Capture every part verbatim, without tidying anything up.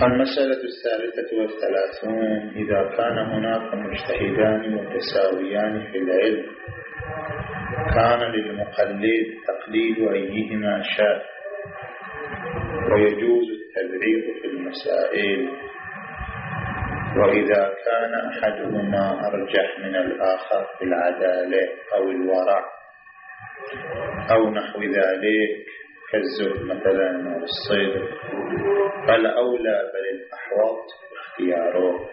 المسألة الثالثة والثلاثون: إذا كان هناك مجتهدان متساويان في العلم كان للمقلد تقليد أيهما شاء ويجوز التبعيض في المسائل، وإذا كان أحدهما أرجح من الآخر في العدالة أو الورع أو نحو ذلك كالزهد مثلا أو الصدق فالأولى بل الأحوط اختياره.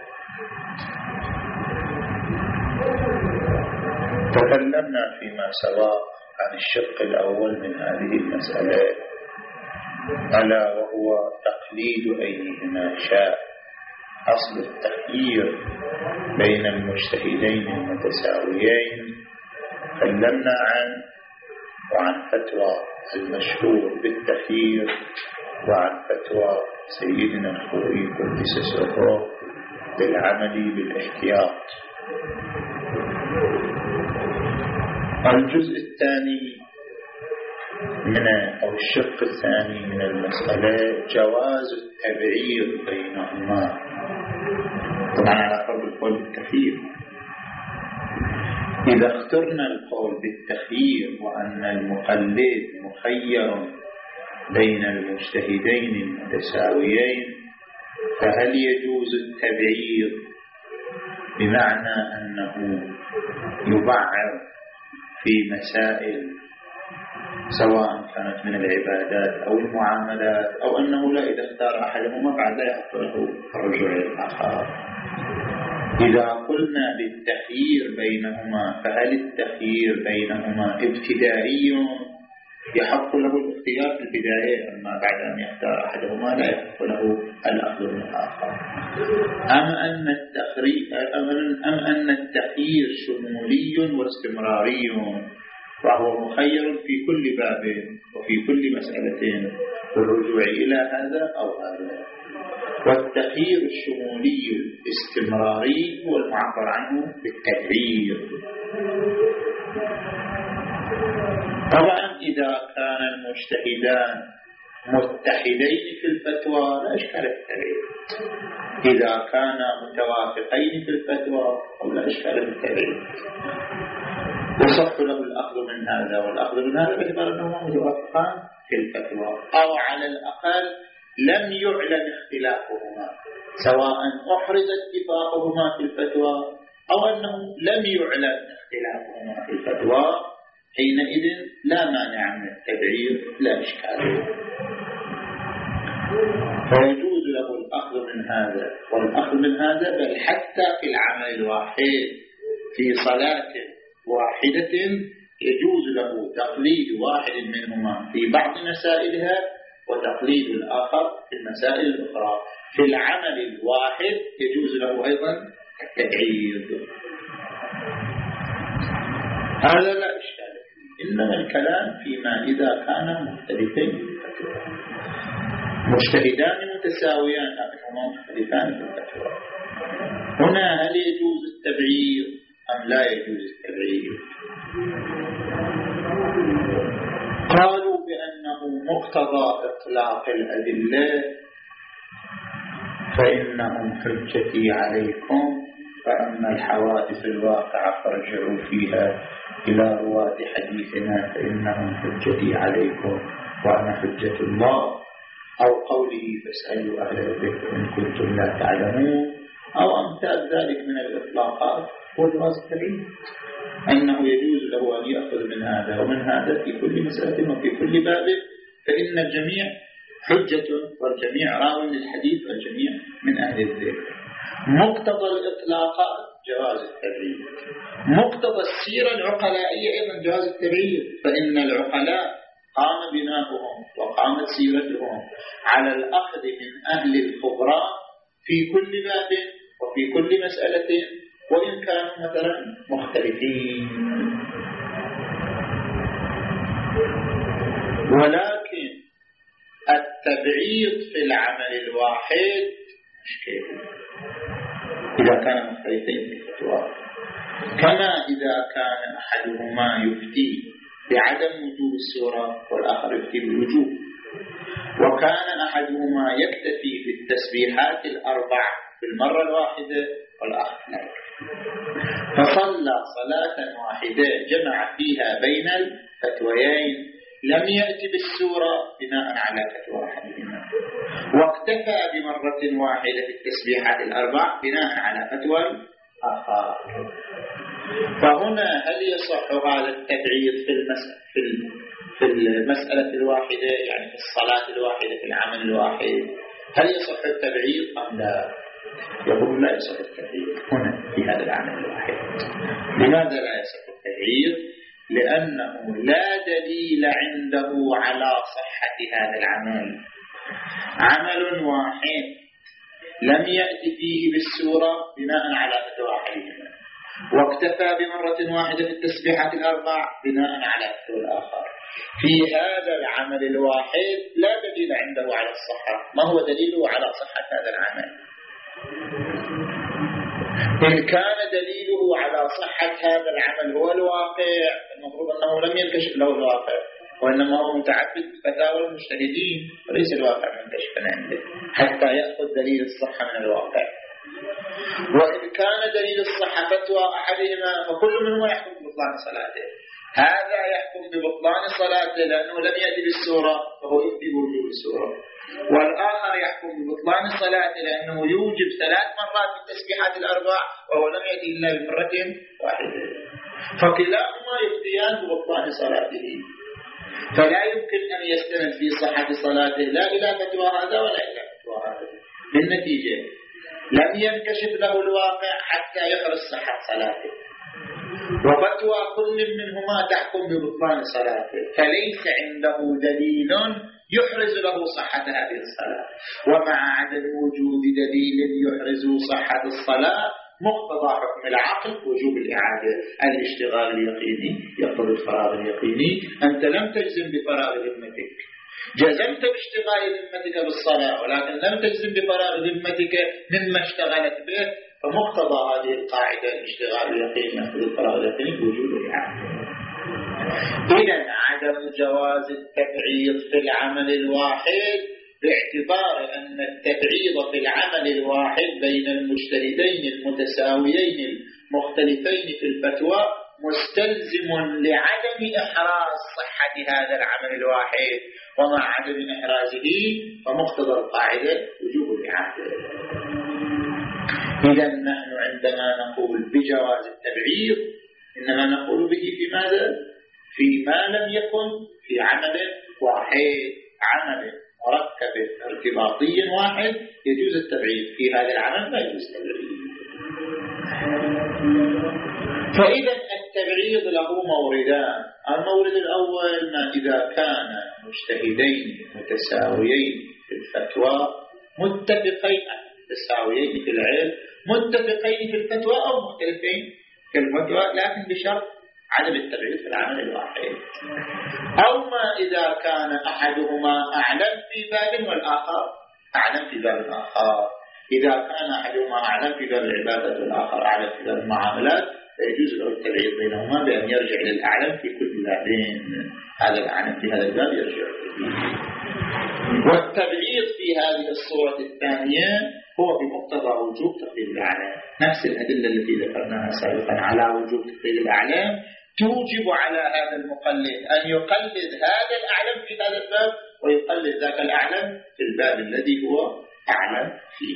تكلمنا فيما سبق عن الشق الأول من هذه المسألة ألا وهو تقليد أيهما شاء، أصل التخيير بين المجتهدين المتساويين. تكلمنا عن وعن فتوى المشهور بالتخيير وعن فتوى سيدنا الخوئي قدس سره بالعمل بالاحتياط. الجزء الثاني من أو الشق الثاني من المسألة جواز التبعيض بينهما، طبعا على فرض القول بالتخيير. إذا اخترنا القول بالتخيير وأن المقلد مخير بين المجتهدين المتساويين فهل يجوز التبعيض بمعنى أنه يبعض في مسائل سواء كانت من العبادات أو المعاملات، أو أنه لا إذا اختار أحدهما بعد لا يحق له الرجوع إلى الآخر؟ إذا قلنا بالتخيير بينهما فهل التخيير بينهما ابتدائي يحق له الاختيار في البداية، أما بعد أن يختار أحدهما لا يحق له الأخذ من الآخر؟ أم أن أم أن التخيير شمولي واستمراري وهو مخير في كل باب وفي كل مسألة بالرجوع إلى هذا أو هذا؟ والتخيير الشمولي الاستمراري هو المعبر عنه بالتبعيض. طبعا إذا كان المجتهدان متحدين في الفتوى لا إشكال في التبعيض، إذا كانا متوافقين في الفتوى لا إشكال في التبعيض، يصح له الأخذ من هذا والأخذ من هذا باعتبار أنهما متوافقان في الفتوى، أو على الأقل لم يعلن اختلافهما، سواء أحرز اتفاقهما في الفتوى أو أنه لم يعلن اختلافهما في الفتوى، حينئذ لا مانع من التبعيض لا إشكال، فيجوز له الأخذ من هذا والأخذ من هذا، بل حتى في العمل الواحد في صلاة واحدة يجوز له تقليد واحد منهما في بعض مسائلها وتقليد الآخر في المسائل الأخرى. في العمل الواحد يجوز له أيضا التبعيض، هذا لا إشكال فيه، إنما الكلام فيما إذا كان مختلفين في الفتوى، مجتهدان متساويان لكنهما مختلفان في الفتوى. هنا هل يجوز التبعيض أم لا يجوز التبعيض؟ قالوا بأنه مقتضى إطلاق الأدلة فإنهم حجتي عليكم، فأما الحوادث الواقعة فارجعوا فيها إلى رواة حديثنا فإنهم حجتي عليكم وأنا حجة الله، أو قوله فاسألوا أهل الذكر إن كنتم لا تعلمون، أو أمثال ذلك من الإطلاقات. والجواز التبعيض أنه يجوز له أن يأخذ من هذا ومن هذا في كل مسألة وفي كل باب، فإن الجميع حجة والجميع راو للحديث والجميع من أهل الذكر. مقتضى الإطلاقات جواز التبعيض، مقتضى السيرة العقلائية أيضا جواز التبعيض، فإن العقلاء قام بناؤهم وقامت سيرتهم على الأخذ من أهل الخبراء في كل باب وفي كل مسألة وإن كانوا مثلا مختلفين. ولكن التبعيض في العمل الواحد مشكلة إذا كان مختلفين في الفتوى، كما إذا كان أحدهما يفتي بعدم وجوب السورة والآخر يفتي بالوجوب، وكان أحدهما يكتفي في التسبيحات الأربع بالمرة الواحدة والآخر لا يكتفي، فصلى صلاة واحدة جمع فيها بين الفتويين لم يأتي بالسورة بناء على فتوى أحدهما، واكتفى بمرة واحدة في التسبيحات الأربع بناء على فتوى الآخر. فهنا هل يصح هذا التبعيض في المسألة في في المسألة الواحدة، يعني في الصلاة الواحدة في العمل الواحد، هل يصح التبعيض أم لا؟ يقول لا يصح التبعيض هنا في هذا العمل الواحد. لماذا لا يصح التبعيض؟ لأنه لا دليل عنده على صحة هذا العمل. عمل واحد لم يأتي فيه بالسورة بناء على فتوى أحدهما، واكتفى بمرة واحدة في التسبيحات الأربع بناء على فتوى الآخر. في هذا العمل الواحد لا دليل عنده على الصحة. ما هو دليله على صحة هذا العمل؟ إن كان دليله على صحة هذا العمل هو الواقع، المفروض أنه لم ينكشف له الواقع، وإنما هو متعبد بفتاوى المجتهدين وليس الواقع منكشفا عنده حتى يأخذ دليل الصحة من الواقع. وإن كان دليل الصحة فتوى أحدهما فكل منهما يحكم ببطلان صلاته. هذا يحكم ببطلان صلاته لأنه لم يأتي بالسورة فهو يفتي بوجوب السورة، والآخر يحكم ببطلان صلاته لأنه يوجب ثلاث مرات في التسبيحات الأربع وهو لم يأتي إلا بمرة واحدة، فكلاهما يفتيان ببطلان صلاته. فلا يمكن أن يستند في صحة صلاته لا إلى فتوى هذا ولا إلى فتوى هذا. بالنتيجة لم ينكشف له الواقع حتى يخرج صحة صلاته، وفتوى كل منهما تحكم ببطلان صلاته، فليس عنده دليل يحرز له صحة هذه الصلاة. ومع عدم وجود دليل يحرز صحة الصلاة مقتضى حكم العقل وجوب الإعادة. الاشتغال اليقيني يقتضي الفراغ اليقيني. أنت لم تجزم بفراغ ذمتك، جزمت باشتغال ذمتك بالصلاة ولكن لم تجزم بفراغ ذمتك مما اشتغلت به، فمقتضى هذه القاعدة الاشتغال اليقيني يقتضي الفراغ اليقيني وجوب الإعادة. إذن عدم جواز التبعيض في العمل الواحد باعتبار أن التبعيض في العمل الواحد بين المجتهدين المتساويين المختلفين في الفتوى مستلزم لعدم إحراز صحة هذا العمل الواحد، ومع عدم إحرازه فمقتضى القاعدة وجوب الإعادة. إذن نحن عندما نقول بجواز التبعيض إنما نقول به في ماذا؟ فيما لم يكن في عمل واحد، عمل مركب ارتباطي واحد يجوز التبعيض، في هذا العمل لا يجوز التبعيض. فإذا التبعيض له موردان. المورد الأول ما إذا كان مجتهدين متساويين في الفتوى متفقين متساويين في العلم متفقين في الفتوى أو مختلفين في الفتوى لكن بشرط عدم التبعيض في العمل الواحد. أو ما إذا كان أحدهما أعلم في باب والآخر أعلم في باب آخر. إذا كان أحدهما أعلم في باب العبادة والآخر أعلم في باب المعاملات فيجوز له التبعيض بينهما بأن يرجع للأعلم في كل بابين. هذا الأعلم في هذا الباب يرجع إليه. والتبعيض في هذه الصورة الثانية هو بمقتضى وجوب تقليد الأعلام. نفس الأدلة التي ذكرناها سابقا على وجوب تقليد الأعلام توجب على هذا المقلد أن يقلد هذا الأعلم في هذا الباب ويقلد ذاك الأعلم في الباب الذي هو أعلم فيه.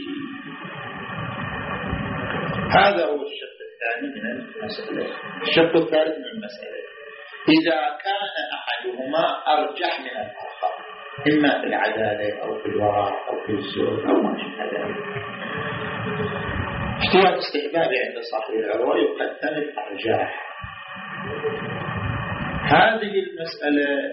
هذا هو الشق الثاني من المسألة. الشق الثالث من المسألة إذا كان أحدهما أرجح من الآخر إما في العدالة أو في الورع أو في الزهد أو ما شابه ذلك. اشتراط استحبابي عند صاحب العروة يقدم الأرجاح. هذه المسألة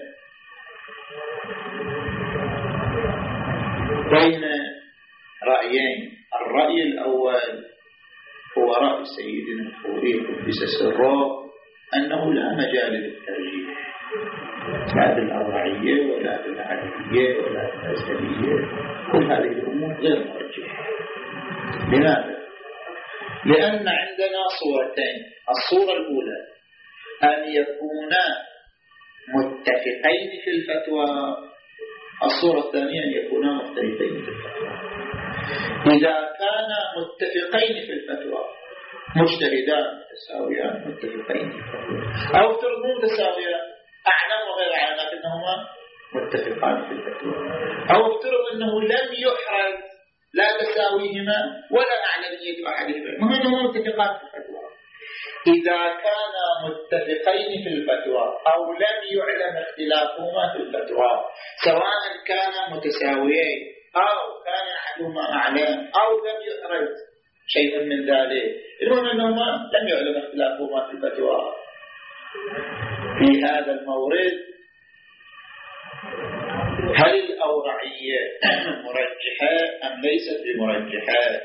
بين رأيين. الرأي الأول هو رأي سيدنا الخوري قدس سره أنه لا مجال للترجيح لا بالأربعية ولا بالعددية ولا بالأزلية، كل هذه الأمور غير مرجحة. لماذا؟ لأن عندنا صورتين. الصورة الأولى أن يكونا متفقين في الفتوى الصورة الثانية أن يكونا مختلفين في الفتوى. إذا كانا متفقين في الفتوى، مجتهدان متساويان متفقين في الفتوى، أو افترضوا متساويان أعلم وغير أعلم لكنهما متفقان في الفتوى، أو افترض أنه لم يحرز لا تساويهما ولا أعلمية أحدهما، المهم أنهما متفقان في الفتوى. إذا كانا متفقين في الفتوى أو لم يعلم اختلافهما في الفتوى، سواء كانا متساويين أو كان أحدهما أعلم أو لم يحرز شيء من ذلك، المهم أنهما لم يعلم اختلافهما في الفتوى. في هذا المورد هل الأوضعية مرجحة أم ليست بمرجحة؟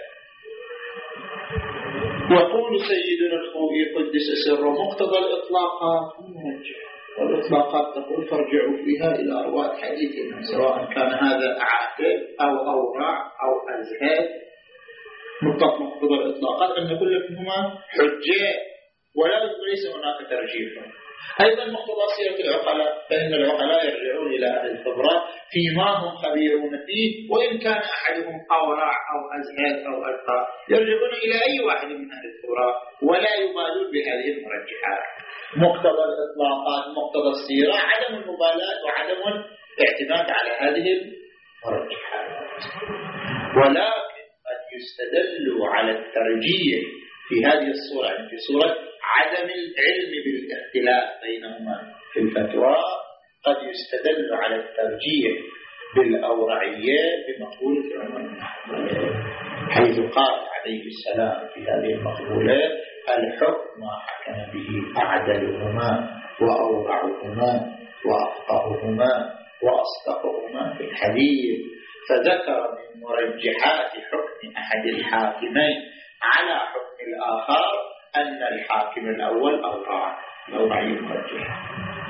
يقول سيدنا الخوئي قدس سره مقتضى الإطلاقات مرجحة، والإطلاقات تقول فارجعوا فيها إلى أرواح حديثنا، سواء كان هذا عاقل أو أورع أو أزهد. مطلق مقتضى الإطلاقات أن كل منهما حجة ولا ليس هناك ترجيح. أيضا مقتضى سيرة العقلاء، فإن العقلاء يرجعون إلى أهل الخبرة فيما هم خبيرون فيه، وإن كان أحدهم أورع أو أزهد أو ألقى يرجعون إلى أي واحد من أهل الخبرة ولا يبالون بهذه المرجحات. مقتضى الإطلاقات مقتضى السيرة عدم المبالاة وعدم الاعتماد على هذه المرجحات، ولكن قد يستدل على الترجيح في هذه الصورة، في صورة عدم العلم بالاختلاف بينهما في الفتوى، قد يستدل على الترجيح بالأورعية بمقولة عمر بن الخطاب، حيث قال عليه السلام في هذه المقولة: الحكم ما حكم به أعدلهما وأورعهما وأفقههما وأصدقهما في الحديث، فذكر من مرجحات حكم أحد الحاكمين على حكم الآخر أن الحاكم الأول أورع، الأورعي مرجح.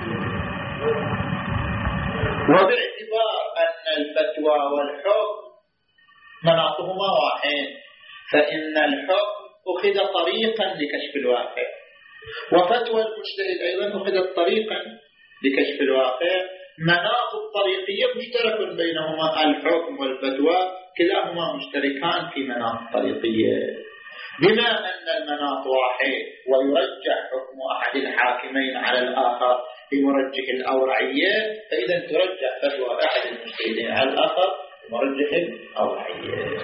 وباعتبار أن الفتوى والحكم مناطهما واحد، فإن الحكم أخذ طريقا لكشف الواقع، وفتوى المجتهد أيضا أخذت طريقا لكشف الواقع. مناط الطريقية مشترك بينهما، الحكم والفتوى كلاهما مشتركان في مناط الطريقية. بما أن المناط واحد ويرجح حكم أحد الحاكمين على الآخر بمرجح الأورعية، فإذا ترجح فتوى أحد المجتهدين على الآخر بمرجح الأورعية.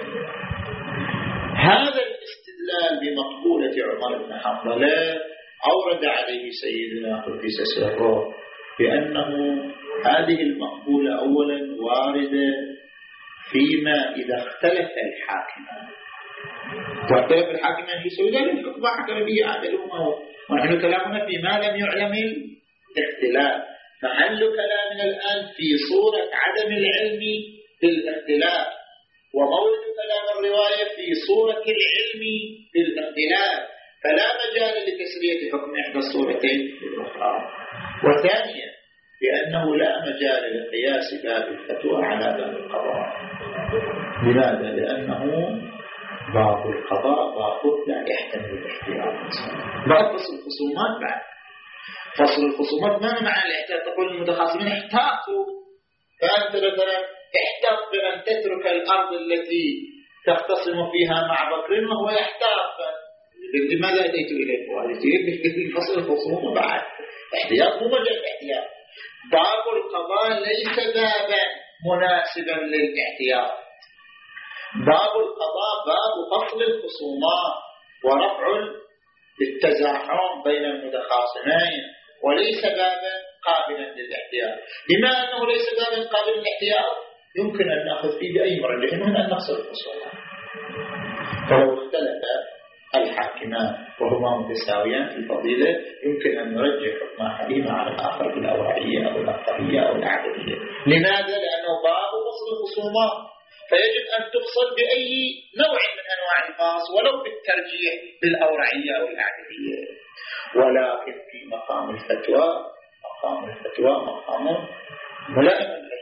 هذا الاستدلال بمقولة عمر بن حنظلة أورد عليه سيدنا قدس سره بأنه هذه المقولة أولا واردة فيما إذا اختلف الحاكمان، واختلف الحاكمان في سوء ذلك الحكم حكم به عدلهما، ونحن كلامنا فيما لم يعلم الاختلاف. محل كلامنا الآن في صورة عدم العلم بالاختلاف، ومورد كلام الرواية في صورة العلم بالاختلاف، فلا مجال لتسرية حكم إحدى الصورتين بالأخرى. وثانيا لأنه لا مجال لقياس باب الفتوى على باب القضاء. لماذا؟ لأنه باب القضاء باب لا يحتمل الاحتياط. بعد فصل الخصومات، بعد فصل الخصومات ما معنى الاحتياط؟ تقول المتخاصمين احتاطوا، فأنت مثلا احتاط بأن تترك الأرض التي تختصم فيها مع بكر وهو يحتاط، لماذا أتيت إليك؟ وأتيت فصل الخصوم بعد احتياط مو مجال احتياط. باب القضاء ليس بابا مناسبا للاحتياط، باب القضاء باب فصل الخصومات ورفع التزاحم بين المتخاصمين، وليس بابا قابلا للاحتياط. بما أنه ليس بابا قابلا للاحتياط يمكن أن نأخذ فيه بأي مرجح من أن نفصل الخصومات. فلو اختلف الحاكمان وهما متساويان في الفضيلة يمكن أن نرجح حكم أحدهما على الآخر بالأورعية أو الأقطعية أو العددية. لماذا؟ لأنه باب فصل الخصومات، فيجب أن تفصل بأي نوع من أنواع الفاصل ولو بالترجيح بالأورعية أو العددية. ولكن في مقام الفتوى، مقام الفتوى مقام ملائم له.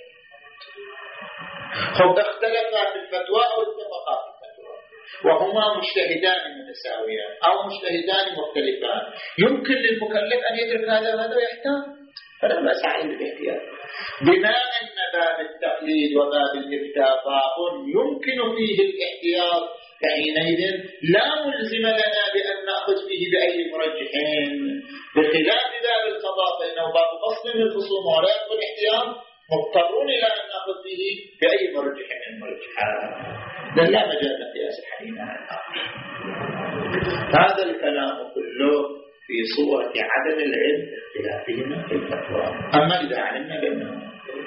خب اختلفا في الفتوى أو اتفقا في الفتوى وهما مجتهدان متساويان أو مجتهدان مختلفان، يمكن للمكلف أن يدرك هذا وهذا ويحتاج، فلا بأس عليه بالاحتياط. بما أن باب التقليد وباب الإفتاء باب يمكن فيه الاحتياط، فحينئذ لا ملزم لنا بأن نأخذ فيه بأي مرجحين، بخلاف باب القضاء فإنه باب فصل للخصوم ولا يقبل الاحتياط، مضطرون إلى أن نأخذ فيه بأي مرجح من المرجحات، بل لا مجال لقياس الحديث عن الآخر. هذا الكلام كله في صورة عدم العلم اختلافهما في الفتوى. أما إذا علمنا بأنهما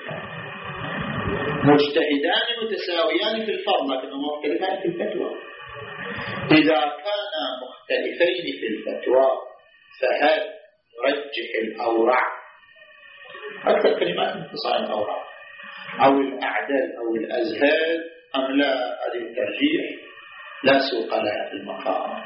مجتهدان متساويان في الفضل لكنهما مختلفان في الفتوى، إذا كانا مختلفين في الفتوى فهل نرجح الأورع أكثر كلمات انتصار الأورع أو الأعدل أو الأزهد أم لا؟ هذه الترجيح لا سوق لها في المقام.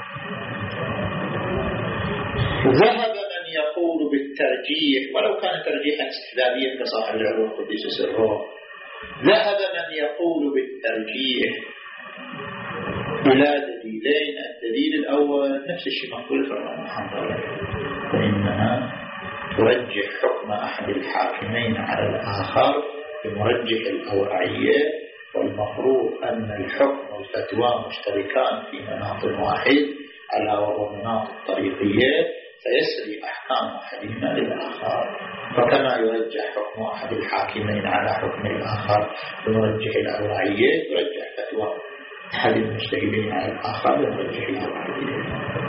ذهب من يقول بالترجيح ولو كان ترجيحا استحبابيا كصاحب العلوم قدس سره، ذهب من يقول بالترجيح إلى دليلين. الدليل الأول نفس الشيء مقبول في الحنظلة، فإنها ترجح حكم أحد الحاكمين على الآخر بمرجح الأورعية، والمفروض أن الحكم والفتوى مشتركان في مناط واحد ألا وهو مناط الطريقية، فيسري أحكام أحدهما للآخر. فكما يرجح حكم أحد الحاكمين على حكم الآخر بمرجح الأورعية، يرجح فتوى أحد المجتهدين على الآخر بمرجح الأورعية.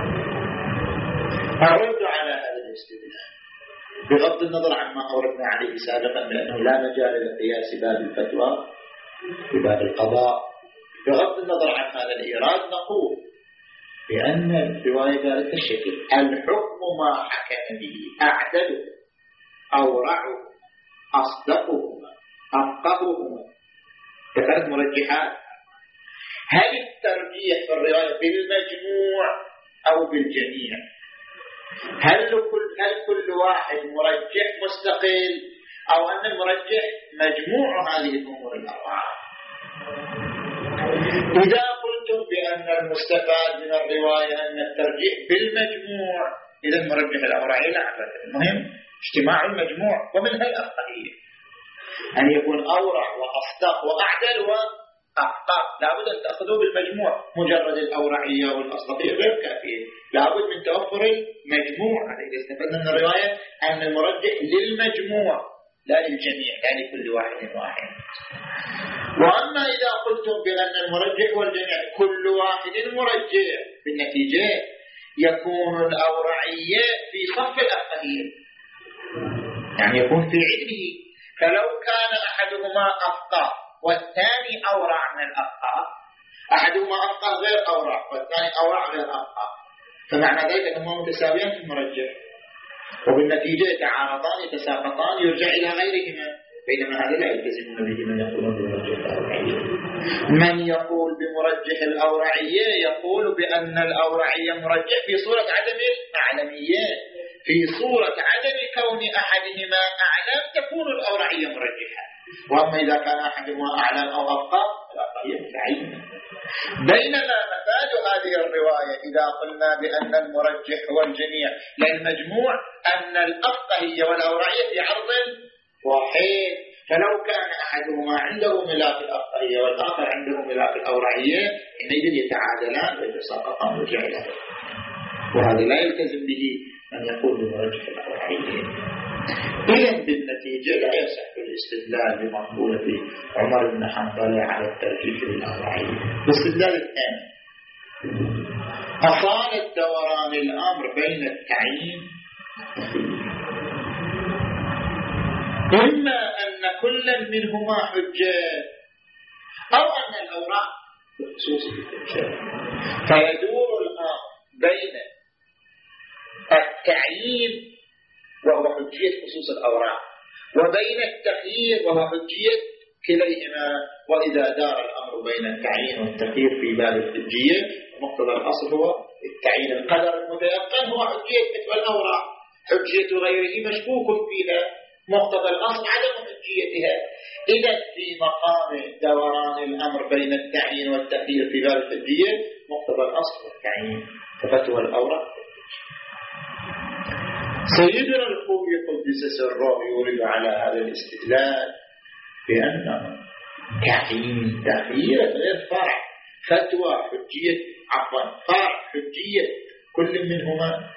أرد على هذا الاستدلال بغض النظر عما أوردنا عليه سابقا بأنه لا مجال لقياس باب الفتوى في باب القضاء، بغض النظر عن هذا الإيراد نقول بأن الرواية ذلك الشكل: الحكم ما حكم به أعدله أورعه أصدقهما أفقههما، كثرت مرجحات. هل الترجيح في الرواية بالمجموع أو بالجميع؟ هل كل, هل كل واحد مرجح مستقل أو أن المرجح مجموع هذه الأمور الأربعة؟ إذا قلتم بأن المستفاد من الرواية أن الترجيح بالمجموع، إذا المرجح الأورعي لا عبرة. المهم اجتماع المجموع ومنها الأفقهية، أن يكون أورع وأصدق وأعدل وأفقه، لابد أن تأخذوا بالمجموع. مجرد الأورعية والأصدقية غير كافية، لابد من توفر المجموع. عليه استفدنا من الرواية أن المرجح للمجموع لا للجميع، لا لكل واحد واحد. وأما إذا قلتم بأن المرجح والجميع كل واحد مرجح، بالنتيجة يكون الأورعية في صف الأفقهية، يعني يكون في عدله. فلو كان أحدهما أفقه والثاني أورع من الأفقه، أحدهما أفقه غير أورع والثاني أورع غير أفقه، فمعنى ذلك أنهما متساويان في المرجح، وبالنتيجة يتعارضان يتساقطان يرجع إلى غيرهما، بينما هذا لا يلتزم به من يقولون بمرجح الأورعية. من يقول بمرجح الأورعية يقول بأن الأورعية مرجح في صورة عدم الأعلمية، في صورة عدم كون أحدهما أعلم تكون الأورعية مرجحة، وأما إذا كان أحدهما أعلم أو أفقه فالأورعية متعينة. بينما مفاد هذه الرواية إذا قلنا بأن المرجح هو الجميع للمجموع أن الأفقهية والأورعية في عرض واحد، فلو كان أحدهما عنده ملاك الأفقهية والآخر عنده ملاك الأورعية حينئذ يتعادلان ويتساقطان ويرجعان، وهذا لا يلتزم به من يقول بمرجح الأورعية. إذن بالنتيجة لا يصح الاستدلال بمقبولة عمر بن حنظلة على الترجيح للأورعية. الاستدلال الثاني: أصالة دوران الأمر بين التعيين إما أن كل منهما حجة أو أن الأوراق بخصوص الحجة، فيدور الأمر بين التعيين وهو حجية خصوص الأوراق وبين التخيير وهو حجية كليهما. وإذا دار الأمر بين التعيين والتخيير في باب الحجية، مقتضى الأصل هو التعيين. القدر المتيقن هو حجية فتوى الأوراق، حجية غيره مشكوك فيها، مقتضى الأصل عدم حجيتها. إذا في مقام دوران الأمر بين التعيين والتخيير في باب الحجية، مقتضى الأصل والتعيين ففتوى الأوراق. سيدنا الخوي قدس سره يورد على هذا الاستدلال بأنه تعيين تخيير غير فرع، فتوى حجية عفوا فرع حجية كل منهما.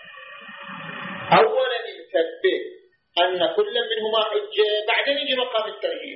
أولا نثبت أن كل منهما حجة، بعدين يجي مقام الترجيح.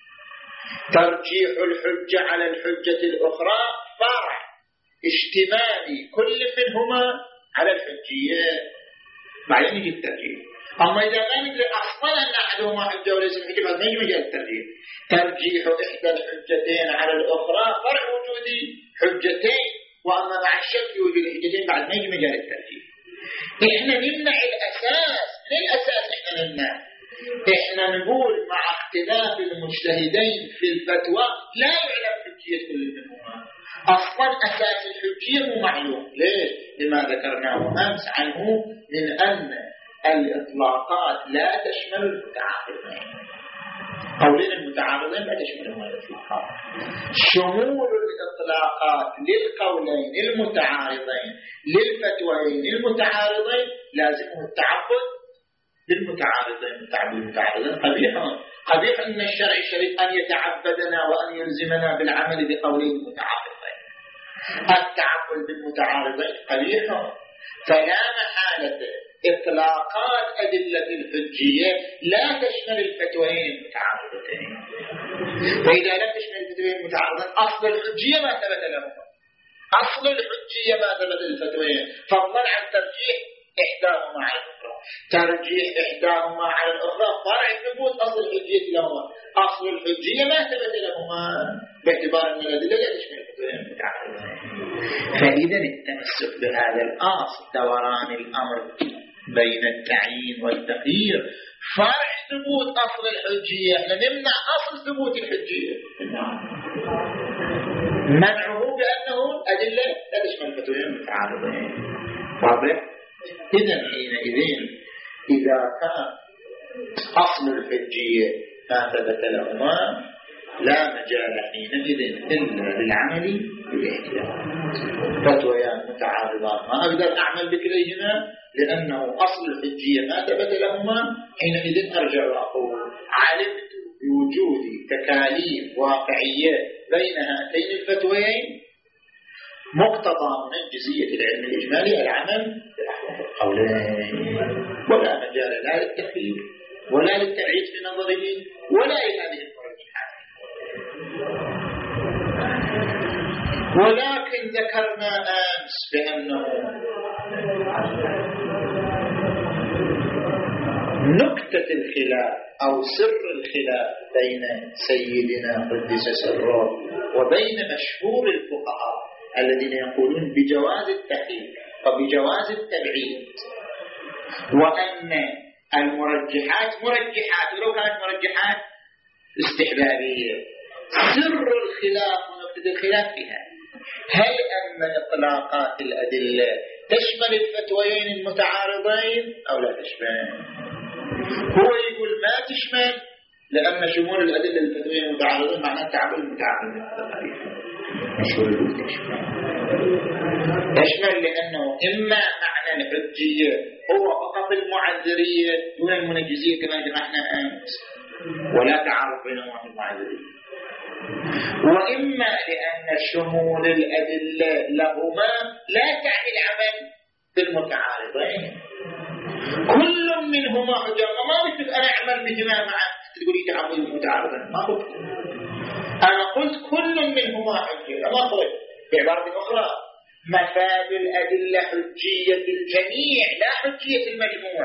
ترجيح الحجة على الحجة الأخرى فرع اشتمالي كل منهما على الحجية، بعدين يجي الترجيح. أما إذا ما ندري أصلا أن أحدهما حجة وليس حجة فما يجي مجال الترجيح. ترجيح إحدى الحجتين على الأخرى فرع وجود حجتين، وأما مع الشك وجود حجتين بعد ما يجي مجال الترجيح. إحنا نمنع الأساس. من الأساس إحنا نمنع؟ إحنا نقول مع اختلاف المجتهدين في الفتوى لا يعلم حجية كل منهما. أصلا أساس الحجية مو معلوم. ليش؟ لما ذكرناه أمس عنه من أن الإطلاقات لا تشمل المتعارضين. قولين المتعارضين لا تشملهم الإطلاقات. شمول الإطلاقات للقولين المتعارضين للفتوين المتعارضين لازمه التعبد للمتعارضين. التعبد المتعارضين قبيح. قبيح أن الشرع الشريف أن يتعبدنا وأن يلزمنا بالعمل بقولين متعارضين. التعبد بالمتعارضين قبيح. فلا محالة إطلاقات أدلة الحجية لا تشمل الفتوين المتعارضتين. فإذا لم تشمل الفتوين المتعارضتين أصل الحجية ما ثبت لهم. أصل الحجية ما ثبت للفتوين، فضلا عن ترجيح إحداهما على الأخرى. ترجيح إحداهما على الأخرى فرع ثبوت أصل الحجية لهما. أصل الحجية ما ثبت لهما باعتبار أن الأدلة لا تشمل الفتوين المتعارضتين. فإذا التمسك بهذا الأصل دوران الأمر بين التعيين والتخيير فرع ثبوت أصل الحجية. احنا نمنع أصل ثبوت الحجية، منعه بأنه الأدلة لا تشمل الفتوين المتعارضين. واضح؟ إذن حينئذ إذا كان أصل الحجية ما ثبت لهما لا مجال حينئذ إلا للعمل بالاحتياط. فتويان متعارضان ما أقدر أعمل بكليهما لأنه أصل الحجية ما ثبت لهما. حينئذ أرجع وأقول علمت بوجود تكاليف واقعية بين هاتين الفتويين مقتضى من جزئية العلم الإجمالي العمل بأحوال القولين، ولا مجال لا للتخيير ولا للتبعيد في نظره ولا لهذه المرجحات. ولكن ذكرنا أمس بأنه نكتة الخلاف أو سر الخلاف بين سيدنا قدس سره وبين مشهور الفقهاء الذين يقولون بجواز التخيير وبجواز التبعيد، وأن المرجحات مرجحات ولو كانت مرجحات استحبابية. سر الخلاف ونكتة الخلاف فيها هل أن إطلاقات الأدلة تشمل الفتويين المتعارضين أو لا تشمل؟ هو يقول ما تشمل لأن شمول الأدلة الفتويين المتعارضين معناه تعامل المتعارضين. هذا قريب مشهور يقول تشمل. تشمل لأنه إما معنى الحجية هو فقط المعذرية دون المنجزية كما جمعنا أمس ولا تعارض بينهما في المعذرية، وإما لأن شمول الأدلة لهما لا تعني العمل بالمتعارضين. كل منهما حجة. ما قلت أنا أعمل بهما معا تقولي تعامل المتعارضين، ما قلت. أنا قلت كل منهما حجة. ما قلت بعبارة أخرى مفاد الأدلة حجية الجميع لا حجية المجموع.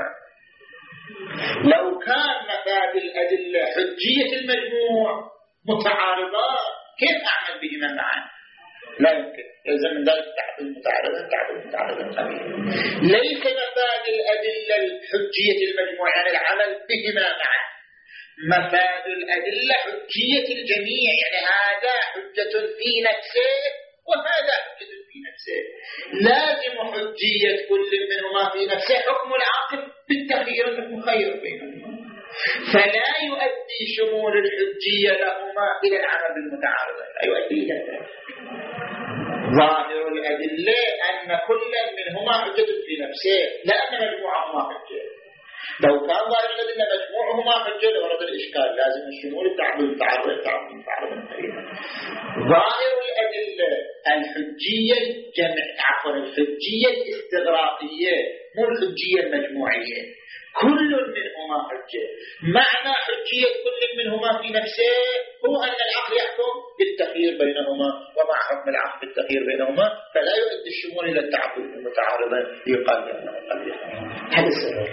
لو كان مفاد الأدلة حجية المجموع متعارضات كيف أعمل بهما معا؟ لا يمكن. لازم من ذلك تعبد المتعارضين تعبد المتعارضين قبيل. ليس مفاد الأدلة الحجية المجموع يعني العمل بهما معا. مفاد الأدلة حجية الجميع يعني هذا حجة في نفسه وهذا حجة في نفسه. لازم حجية كل منهما في نفسه حكم العاقل بالتخيير المخير بينهما، فلا يؤدي شمول الحجية لهما إلى العمل بالمتعارضين، لا يؤدي إلى ذلك. ظاهر الأدلة أن كل منهما حجة في نفسه لا أن مجموعهما حجة. لو كان ظاهر الأدلة مجموعهما حجة لورد الإشكال، لازم الشمول التعبد التعرض التعرض التعرض ظاهر الأدلة الحجية الجمع عفوا الحجية الاستغراقية مو الحجية المجموعية، كل منهما حجة. معنى حجية كل منهما في نفسه هو أن العقل يحكم بالتخيير بينهما، ومع حكم العقل بالتخيير بينهما فلا يؤدي الشمول إلى التعبد المتعارضا يقال بأنه قد يحكم. هذا السبب.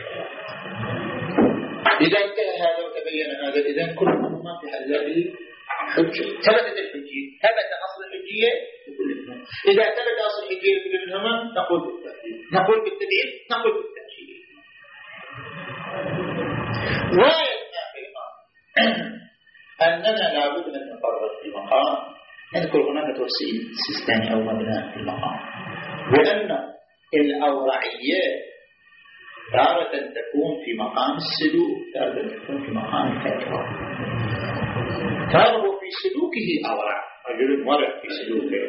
إذا انتهى هذا وتبين هذا إذن كل منهما في حد ذاته حجة. ثبتت الحجية، ثبت أصل الحجية لكل منهما. إذا ثبت أصل الحجية لكل منهما نقول بالتأكيد، نقول بالتبعيد، نقول بالتأكيد. ويثنى أيضا أننا لابد من نفرق في مقام، نذكر هناك توسيع سيستاني أو مبنى في المقام، بأن الأورعية تارة تكون في مقام السلوك، تارة تكون في مقام الفتوى. تارة في سلوكه أورع، رجل ورع في سلوكه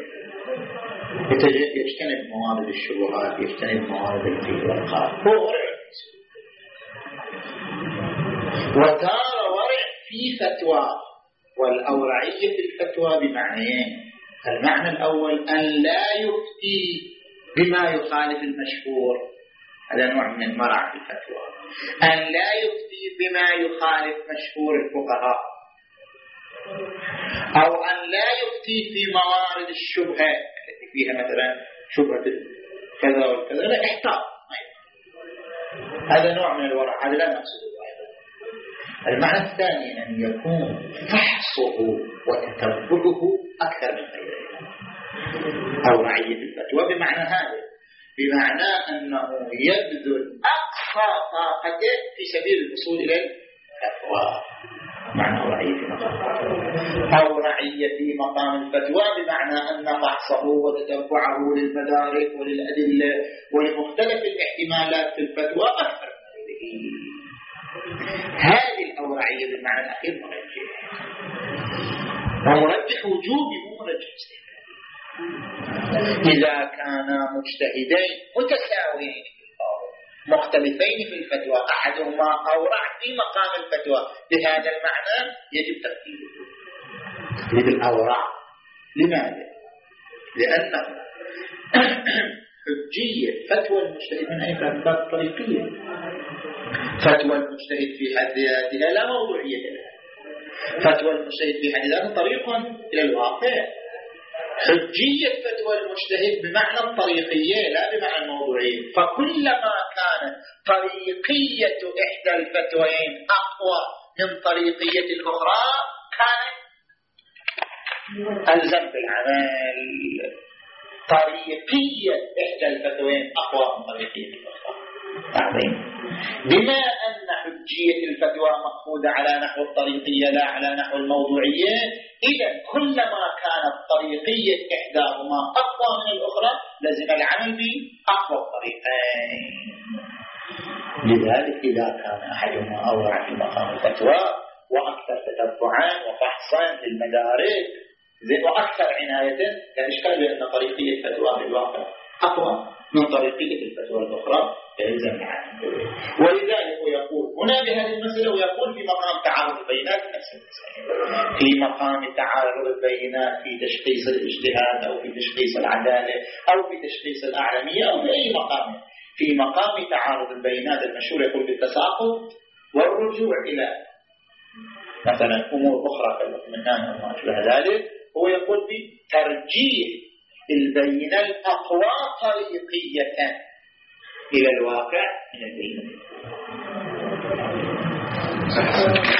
يجتنب موارد الشبهات، يجتنب موارد القيل والقال، هو ورع في سلوكه. وتارة ورع في فتوى، والأورعية في الفتوى بمعنيين. المعنى الأول أن لا يفتي بما يخالف المشهور، هذا نوع من المرع في الفتوى، أن لا يفتي بما يخالف مشهور الفقهاء، أو أن لا يفتي في موارد الشبهة التي فيها مثلا شبهة كذا وكذا، لا احتاط. هذا نوع من الورع، هذا لا نقصده. المعنى الثاني أن يكون فحصه وتتبعه أكثر من غيره. أورعية الفتوى بمعنى هذا، بمعنى أنه يبذل أقصى طاقته في سبيل الوصول إلى الفتوى. معنى أورعية في مقام الفتوى. أورعية في مقام الفتوى بمعنى أن فحصه وتتبعه للمدارك وللأدلة ولمختلف الاحتمالات في الفتوى أكثر من غيره. هذه الأورعية بالمعنى الأخير مرجح، ومرجح وجوبي مو مرجح استحبابي. إذا كانا مجتهدين متساويين في القول مختلفين في الفتوى، أحدهما أورع في مقام الفتوى، بهذا المعنى يجب ترتيبه بالأورع. لماذا؟ لأنه حجية فتوى المجتهد من أي فاتبات طريقية. فتوى المجتهد في حد ذاتها لا موضوعية لها، فتوى المجتهد في حد ذاتها طريق إلى الواقع. حجية فتوى المجتهد بمعنى الطريقية لا بمعنى الموضوعية. فكلما كانت طريقية إحدى الفتوين أقوى من طريقية الأخرى كانت ألزم بالعمل. طريقية إحدى الفتوين أقوى من طريقية الأخرى. بما أن حجية الفتوى مأخوذة على نحو الطريقية لا على نحو الموضوعية، إذا كلما كانت طريقية إحداهما أقوى من الأخرى لازم العمل بأقوى الطريقين. لذلك إذا كان أحدهما أورع في مقام الفتوى وأكثر تتبعا وفحصا للمدارك وأكثر عناية، لا إشكال بأن طريقية الفتوى بالواقع أقوى من طريقية الفتوى الأخرى يلزم العمل. ولذلك يقول هنا بهذه المسألة، ويقول في مقام تعارض البينات نفس المسألة، في مقام تعارض البينات في تشخيص الاجتهاد أو في تشخيص العدالة أو في تشخيص الأعلمية أو في أي مقام. في مقام تعارض البينات المشهور يقول بالتساقط والرجوع إلى مثلا أمور أخرى كالمطمئنان وما أشبه ذلك، هو يقول بترجيح البينة الأقوى طريقية إلى الواقع من البينة.